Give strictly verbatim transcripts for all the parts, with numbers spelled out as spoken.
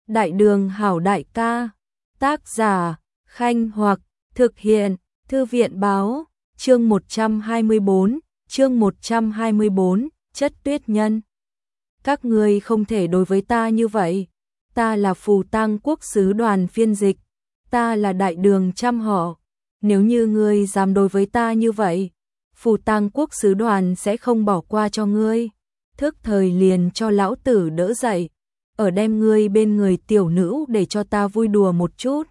Đại đường hảo đại ca. Tác giả, Khanh Hoặc, thực hiện, Thư viện báo, chương một trăm hai mươi bốn, chương một trăm hai mươi bốn, chất tuyết nhân. Các ngươi không thể đối với ta như vậy, ta là Phù Tang quốc sứ đoàn phiên dịch, ta là đại đường trăm họ, nếu như ngươi dám đối với ta như vậy, Phù Tang quốc sứ đoàn sẽ không bỏ qua cho ngươi. Thức thời liền cho lão tử đỡ dậy, ở đem ngươi bên người tiểu nữ để cho ta vui đùa một chút.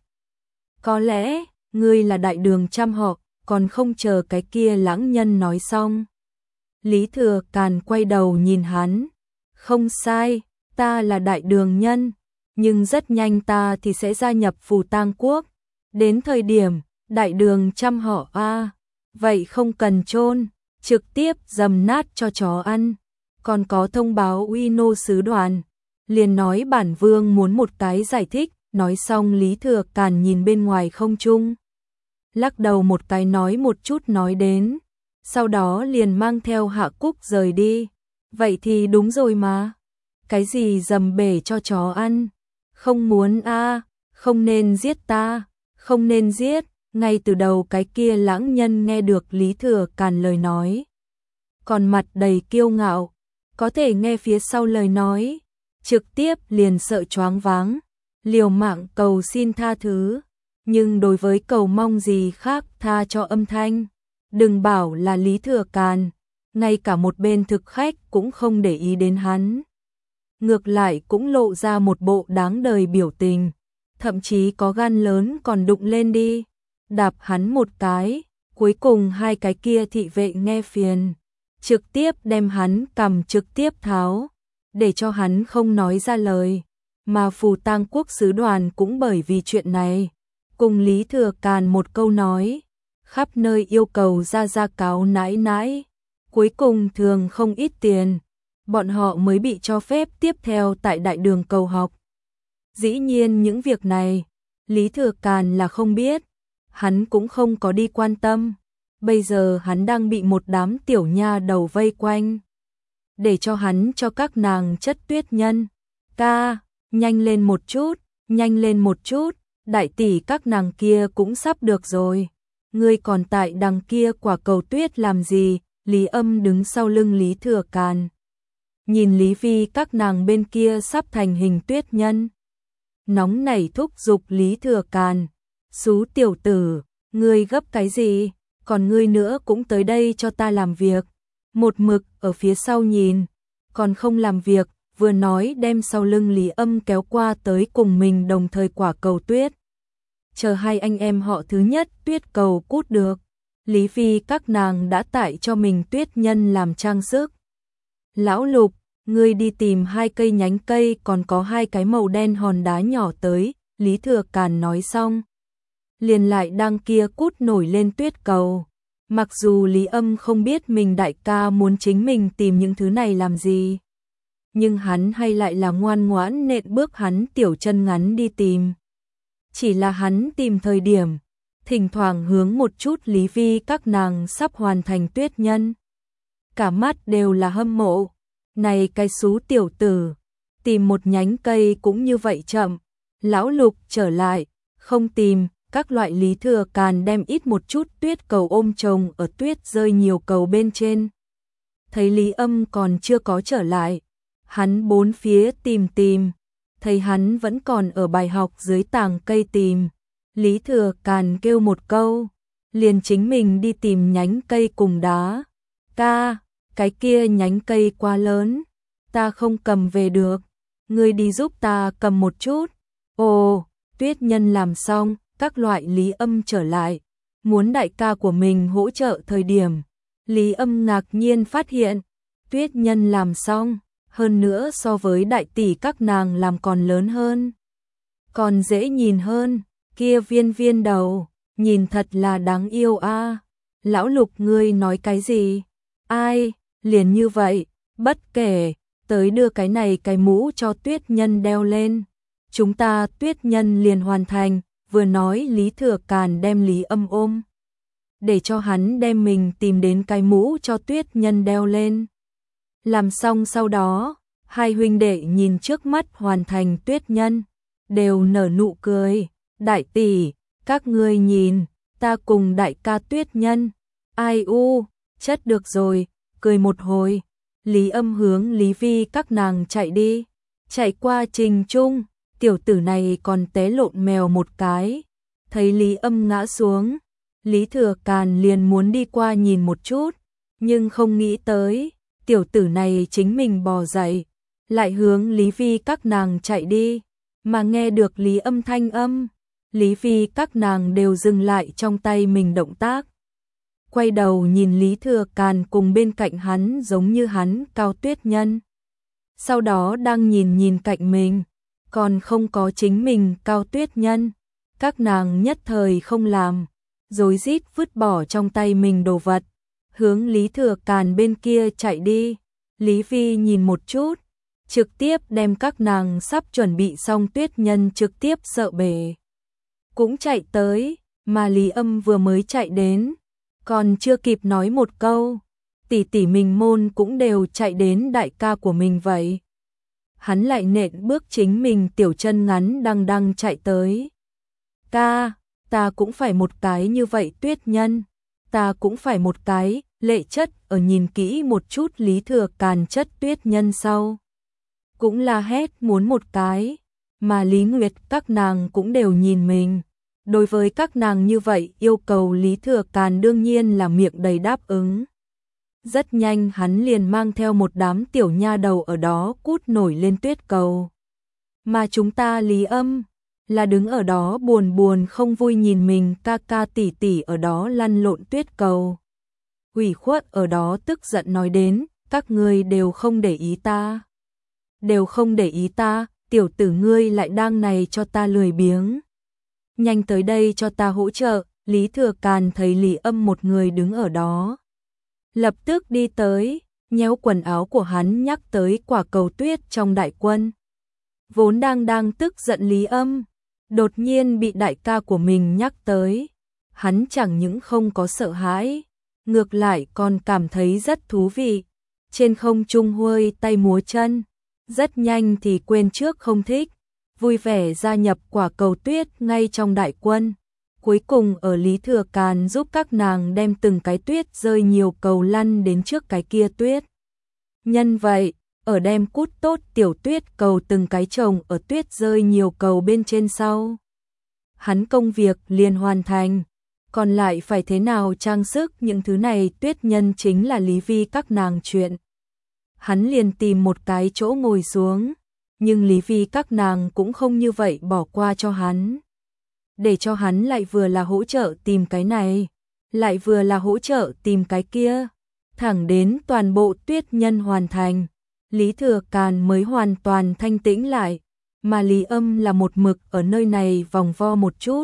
Có lẽ, ngươi là đại đường trăm họ, còn không chờ cái kia lãng nhân nói xong. Lý Thừa Càn quay đầu nhìn hắn, không sai, ta là đại đường nhân, nhưng rất nhanh ta thì sẽ gia nhập Phù Tang quốc. Đến thời điểm, đại đường trăm họ a, vậy không cần chôn, trực tiếp dầm nát cho chó ăn. Còn có thông báo uy nô sứ đoàn, liền nói bản vương muốn một cái giải thích, nói xong Lý Thừa Càn nhìn bên ngoài không trung, lắc đầu một cái nói một chút nói đến, sau đó liền mang theo Hạ Cúc rời đi. Vậy thì đúng rồi mà, cái gì dầm bể cho chó ăn, không muốn a, không nên giết ta, không nên giết. Ngay từ đầu cái kia lãng nhân nghe được Lý Thừa Càn lời nói, còn mặt đầy kiêu ngạo, có thể nghe phía sau lời nói, trực tiếp liền sợ choáng váng, liều mạng cầu xin tha thứ, nhưng đối với cầu mong gì khác tha cho âm thanh, đừng bảo là Lý Thừa Càn, ngay cả một bên thực khách cũng không để ý đến hắn. Ngược lại cũng lộ ra một bộ đáng đời biểu tình, thậm chí có gan lớn còn đụng lên đi, đạp hắn một cái, cuối cùng hai cái kia thị vệ nghe phiền, trực tiếp đem hắn cầm trực tiếp tháo, để cho hắn không nói ra lời, mà Phù Tang quốc sứ đoàn cũng bởi vì chuyện này, cùng Lý Thừa Càn một câu nói, khắp nơi yêu cầu ra ra cáo nãi nãi, cuối cùng thường không ít tiền, bọn họ mới bị cho phép tiếp theo tại đại đường cầu học. Dĩ nhiên những việc này, Lý Thừa Càn là không biết, hắn cũng không có đi quan tâm, bây giờ hắn đang bị một đám tiểu nha đầu vây quanh, để cho hắn cho các nàng chất tuyết nhân. Ca, nhanh lên một chút, nhanh lên một chút, đại tỷ các nàng kia cũng sắp được rồi, ngươi còn tại đằng kia quả cầu tuyết làm gì? Lý Âm đứng sau lưng Lý Thừa Càn, nhìn Lý Vi các nàng bên kia sắp thành hình tuyết nhân, nóng nảy thúc giục Lý Thừa Càn, xú tiểu tử, ngươi gấp cái gì, còn ngươi nữa cũng tới đây cho ta làm việc. Một mực ở phía sau nhìn, còn không làm việc, vừa nói đem sau lưng Lý Âm kéo qua tới cùng mình đồng thời quả cầu tuyết. Chờ hai anh em họ thứ nhất tuyết cầu cút được, Lý Phi các nàng đã tải cho mình tuyết nhân làm trang sức. Lão Lục, ngươi đi tìm hai cây nhánh cây còn có hai cái màu đen hòn đá nhỏ tới, Lý Thừa Càn nói xong, liền lại đang kia cút nổi lên tuyết cầu. Mặc dù Lý Âm không biết mình đại ca muốn chính mình tìm những thứ này làm gì, nhưng hắn hay lại là ngoan ngoãn nện bước hắn tiểu chân ngắn đi tìm. Chỉ là hắn tìm thời điểm, thỉnh thoảng hướng một chút Lý Vi các nàng sắp hoàn thành tuyết nhân. Cả mắt đều là hâm mộ, này cái xú tiểu tử, tìm một nhánh cây cũng như vậy chậm. Lão Lục trở lại, không tìm. Các loại Lý Thừa Càn đem ít một chút tuyết cầu ôm chồng ở tuyết rơi nhiều cầu bên trên. Thấy Lý Âm còn chưa có trở lại, hắn bốn phía tìm tìm, thấy hắn vẫn còn ở bài học dưới tàng cây tìm. Lý Thừa Càn kêu một câu, liền chính mình đi tìm nhánh cây cùng đá. Ca, cái kia nhánh cây quá lớn, ta không cầm về được, ngươi đi giúp ta cầm một chút. Ồ, tuyết nhân làm xong. Các loại Lý Âm trở lại, muốn đại ca của mình hỗ trợ thời điểm, Lý Âm ngạc nhiên phát hiện, tuyết nhân làm xong, hơn nữa so với đại tỷ các nàng làm còn lớn hơn, còn dễ nhìn hơn, kia viên viên đầu, nhìn thật là đáng yêu a. Lão Lục ngươi nói cái gì? Ai, liền như vậy, bất kể, tới đưa cái này cái mũ cho tuyết nhân đeo lên, chúng ta tuyết nhân liền hoàn thành. Vừa nói Lý Thừa Càn đem Lý Âm ôm, để cho hắn đem mình tìm đến cái mũ cho tuyết nhân đeo lên. Làm xong sau đó, hai huynh đệ nhìn trước mắt hoàn thành tuyết nhân, đều nở nụ cười. Đại tỷ, các ngươi nhìn, ta cùng đại ca Tuyết Nhân. Ai u, chất được rồi, cười một hồi. Lý Âm hướng Lý Vi các nàng chạy đi. Chạy qua Trình Trung, tiểu tử này còn té lộn mèo một cái. Thấy Lý Âm ngã xuống, Lý Thừa Càn liền muốn đi qua nhìn một chút, nhưng không nghĩ tới, tiểu tử này chính mình bò dậy, lại hướng Lý Vi các nàng chạy đi, mà nghe được Lý Âm thanh âm, Lý Vi các nàng đều dừng lại trong tay mình động tác. Quay đầu nhìn Lý Thừa Càn cùng bên cạnh hắn giống như hắn Cao Tuyết Nhân. Sau đó đang nhìn nhìn cạnh mình, còn không có chính mình Cao Tuyết Nhân. Các nàng nhất thời không làm, rối rít vứt bỏ trong tay mình đồ vật, hướng Lý Thừa Càn bên kia chạy đi. Lý Vi nhìn một chút, trực tiếp đem các nàng sắp chuẩn bị xong Tuyết Nhân trực tiếp sợ bể. Cũng chạy tới, mà Lý Âm vừa mới chạy đến, còn chưa kịp nói một câu, tỷ tỷ mình môn cũng đều chạy đến đại ca của mình vậy. Hắn lại nện bước chính mình tiểu chân ngắn đăng đăng chạy tới. Ta, ta cũng phải một cái như vậy Tuyết Nhân, ta cũng phải một cái. Lệ Chất ở nhìn kỹ một chút Lý Thừa Càn chất Tuyết Nhân sau, cũng la hét muốn một cái, mà Lý Nguyệt các nàng cũng đều nhìn mình. Đối với các nàng như vậy yêu cầu Lý Thừa Càn đương nhiên là miệng đầy đáp ứng. Rất nhanh hắn liền mang theo một đám tiểu nha đầu ở đó cút nổi lên tuyết cầu. Mà chúng ta Lý Âm là đứng ở đó buồn buồn không vui nhìn mình ca ca tỷ tỷ ở đó lăn lộn tuyết cầu. Ủy khuất ở đó tức giận nói đến, các ngươi đều không để ý ta. Đều không để ý ta, tiểu tử ngươi lại đang này cho ta lười biếng. Nhanh tới đây cho ta hỗ trợ. Lý Thừa Càn thấy Lý Âm một người đứng ở đó, lập tức đi tới, nhéo quần áo của hắn nhắc tới quả cầu tuyết trong đại quân. Vốn đang đang tức giận Lý Âm, đột nhiên bị đại ca của mình nhắc tới, hắn chẳng những không có sợ hãi, ngược lại còn cảm thấy rất thú vị. Trên không trung huôi tay múa chân, rất nhanh thì quên trước không thích, vui vẻ gia nhập quả cầu tuyết ngay trong đại quân. Cuối cùng ở Lý Thừa Càn giúp các nàng đem từng cái tuyết rơi nhiều cầu lăn đến trước cái kia Tuyết Nhân vậy, ở đem cút tốt tiểu tuyết cầu từng cái chồng ở tuyết rơi nhiều cầu bên trên sau. Hắn công việc liền hoàn thành, còn lại phải thế nào trang sức những thứ này Tuyết Nhân chính là Lý Vi các nàng chuyện. Hắn liền tìm một cái chỗ ngồi xuống, nhưng Lý Vi các nàng cũng không như vậy bỏ qua cho hắn. Để cho hắn lại vừa là hỗ trợ tìm cái này, lại vừa là hỗ trợ tìm cái kia, thẳng đến toàn bộ Tuyết Nhân hoàn thành, Lý Thừa Càn mới hoàn toàn thanh tĩnh lại, mà Lý Âm là một mực ở nơi này vòng vo một chút,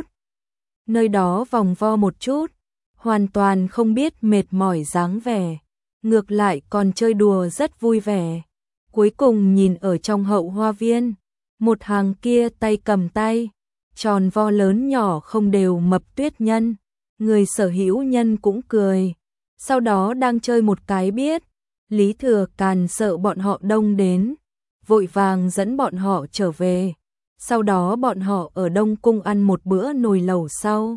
nơi đó vòng vo một chút, hoàn toàn không biết mệt mỏi dáng vẻ, ngược lại còn chơi đùa rất vui vẻ. Cuối cùng nhìn ở trong hậu hoa viên, một hàng kia tay cầm tay, tròn vo lớn nhỏ không đều mập Tuyết Nhân, người sở hữu nhân cũng cười. Sau đó đang chơi một cái biết, Lý Thừa Càn sợ bọn họ đông đến, vội vàng dẫn bọn họ trở về. Sau đó bọn họ ở Đông Cung ăn một bữa nồi lẩu sau,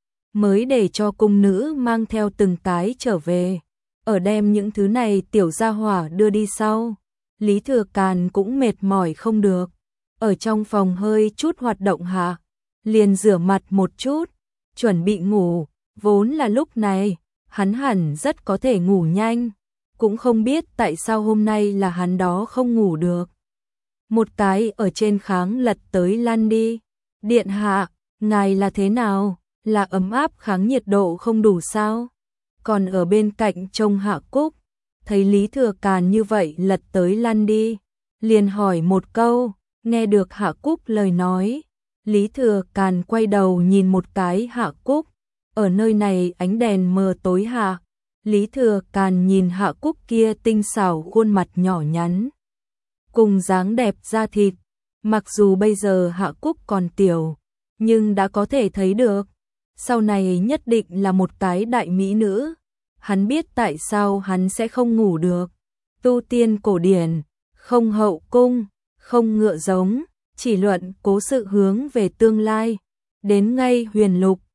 mới để cho cung nữ mang theo từng cái trở về, ở đem những thứ này tiểu gia hỏa đưa đi sau. Lý Thừa Càn cũng mệt mỏi không được, ở trong phòng hơi chút hoạt động hạ, liền rửa mặt một chút, chuẩn bị ngủ. Vốn là lúc này, hắn hẳn rất có thể ngủ nhanh, cũng không biết tại sao hôm nay là hắn đó không ngủ được. Một cái ở trên kháng lật tới lăn đi. Điện hạ, ngài là thế nào? Là ấm áp kháng nhiệt độ không đủ sao? Còn ở bên cạnh trông Hạ Cúc, thấy Lý Thừa Càn như vậy lật tới lăn đi, liền hỏi một câu. Nghe được Hạ Cúc lời nói, Lý Thừa Càn quay đầu nhìn một cái Hạ Cúc. Ở nơi này ánh đèn mờ tối hạ, Lý Thừa Càn nhìn Hạ Cúc kia tinh xảo khuôn mặt nhỏ nhắn, cùng dáng đẹp da thịt, mặc dù bây giờ Hạ Cúc còn tiểu, nhưng đã có thể thấy được, sau này nhất định là một cái đại mỹ nữ. Hắn biết tại sao hắn sẽ không ngủ được. Tu tiên cổ điển, không hậu cung, không ngựa giống, chỉ luận cố sự hướng về tương lai. Đến ngay huyền lục,